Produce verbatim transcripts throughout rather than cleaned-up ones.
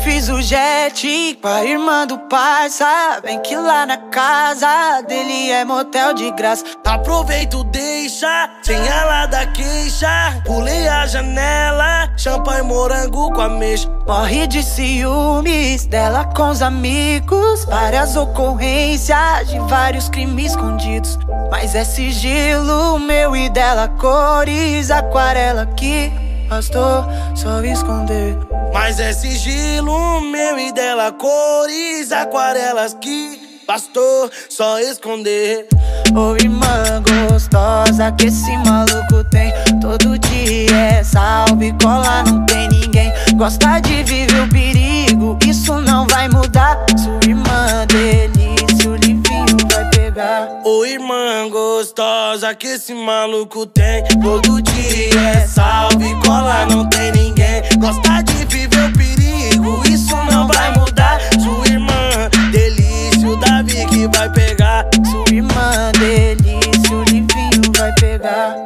fiz o jet com a irmã do parça. Vem que lá na casa dele é motel de graça. Aproveito, deixa, sem ela dar queixa. Pulei a janela, champanhe morango com ameixa. Morre de ciúmes dela com os amigos. Várias ocorrências de vários crimes escondidos. Mas é sigilo meu e dela, cores aquarela que bastou só esconder. Mas é sigilo meu e dela, cores aquarelas que bastou só esconder. Ô irmã gostosa que esse maluco tem, todo dia é salve, cola, não tem ninguém. Gosta de viver o perigo, isso não vai mudar. Sua irmã delícia, o livinho vai pegar. Ô irmã gostosa que esse maluco tem, todo dia é salve, cola, não tem ninguém. Gosta de viver o perigo, isso não vai mudar. Sua irmã delícia, o Davi que vai pegar. Sua irmã delícia, o livinho vai pegar.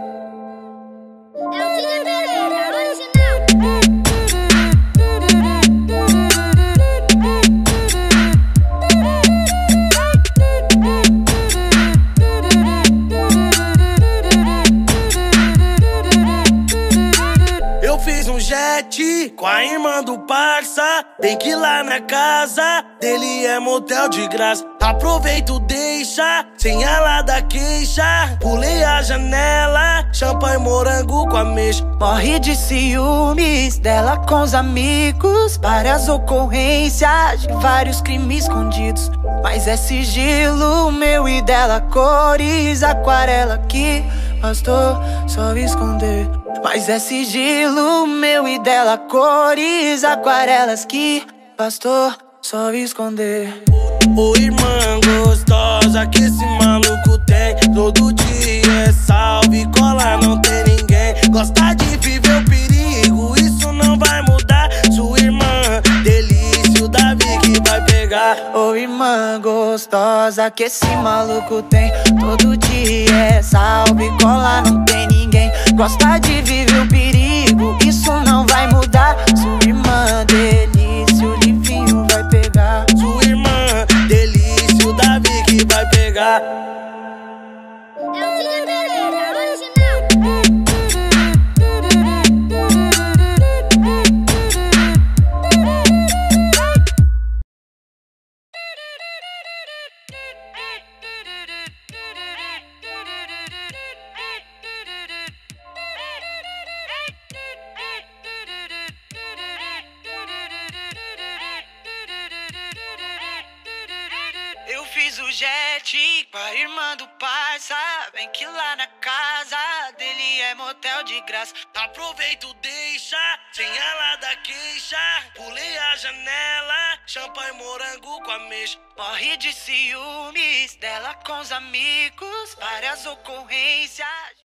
Eu fiz um jet com a irmã do parça. Bem que lá na casa dele é motel de graça. Aproveito, deixa, sem ela dar queixa. Pulei a janela, champanhe morango com ameixa. Morre de ciúmes dela com os amigos. Várias ocorrências de vários crimes escondidos. Mas é sigilo meu e dela, cores aquarela que bastou só esconder. Mas é sigilo meu e dela, cores aquarelas que bastou só esconder. Ô irmã gostosa que esse maluco tem, todo dia é salve, cola, não tem ninguém. Gosta de viver o perigo, isso não vai mudar. Sua irmã delícia, o Davi que vai pegar. Ô irmã gostosa que esse maluco tem, todo dia é salve, cola, não tem ninguém. Gosta de viver o perigo, isso não vai mudar. Sua irmã delícia, o livinho vai pegar. Sua irmã delícia, o Davi que vai pegar. Eu fiz o jet com a irmã do parça. Vem que lá na casa dele é motel de graça. Aproveito, deixa, sem ela dar queixa. Pulei a janela, champanhe morango com ameixa. Morre de ciúmes dela com os amigos. Várias ocorrências.